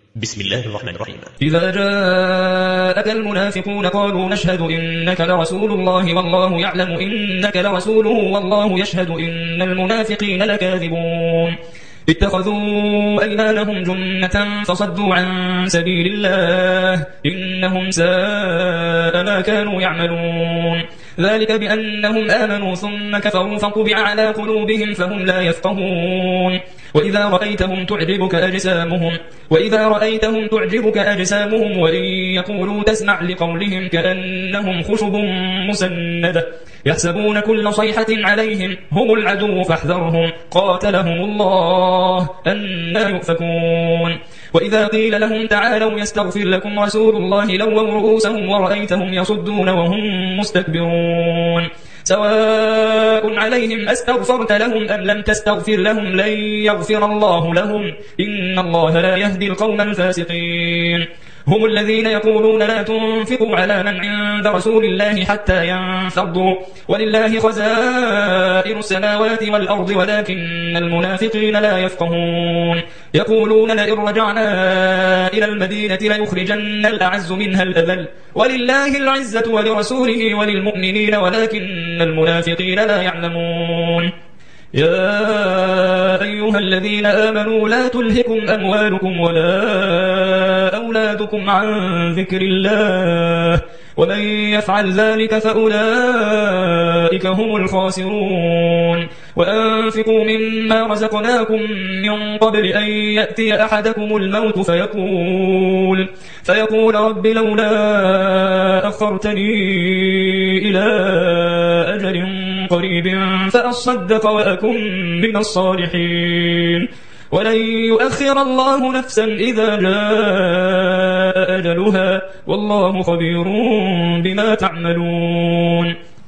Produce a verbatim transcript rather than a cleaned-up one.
بسم الله الرحمن الرحيم. إذا جاءك المنافقون قالوا نشهد إنك لرسول الله والله يعلم إنك لرسوله والله يشهد إن المنافقين لكاذبون اتخذوا أيمانهم جنة فصدوا عن سبيل الله إنهم ساء ما كانوا يعملون ذلك بأنهم آمنوا ثم كفروا فطبع على قلوبهم فهم لا يفقهون وإذا رأيتهم تعجبك أجسامهم وإذا رأيتهم تعجبك أجسامهم وإن يقولوا تسمع لقولهم كأنهم خشب مسندة يحسبون كل صيحة عليهم هم العدو فاحذرهم قاتلهم الله أنى يؤفكون وإذا قيل لهم تعالوا يستغفر لكم رسول الله لووا رؤوسهم ورأيتهم يصدون وهم مستكبرون سواء عليهم أستغفرت لهم أم لم تستغفر لهم لن يغفر الله لهم إن الله لا يهدي القوم الفاسقين هم الذين يقولون لا تنفقوا على من عند رسول الله حتى ينفضوا ولله خزائن السماوات والأرض ولكن المنافقين لا يفقهون يقولون لئن رجعنا إلى المدينة ليخرجن الأعز منها الأذل ولله العزة ولرسوله وللمؤمنين ولكن المنافقين لا يعلمون يا أيها الذين آمنوا لا تلهكم أموالكم ولا أولادكم عن ذكر الله ومن يفعل ذلك فأولئك هم الخاسرون وأنفقوا مما رزقناكم من قبل أن يأتي أحدكم الموت فيقول, فيقول رب لولا أخرتني إلى أجل قريب فأصدق وأكن من الصالحين ولن يؤخر الله نفسا إذا جاء أجلها والله خبير بما تعملون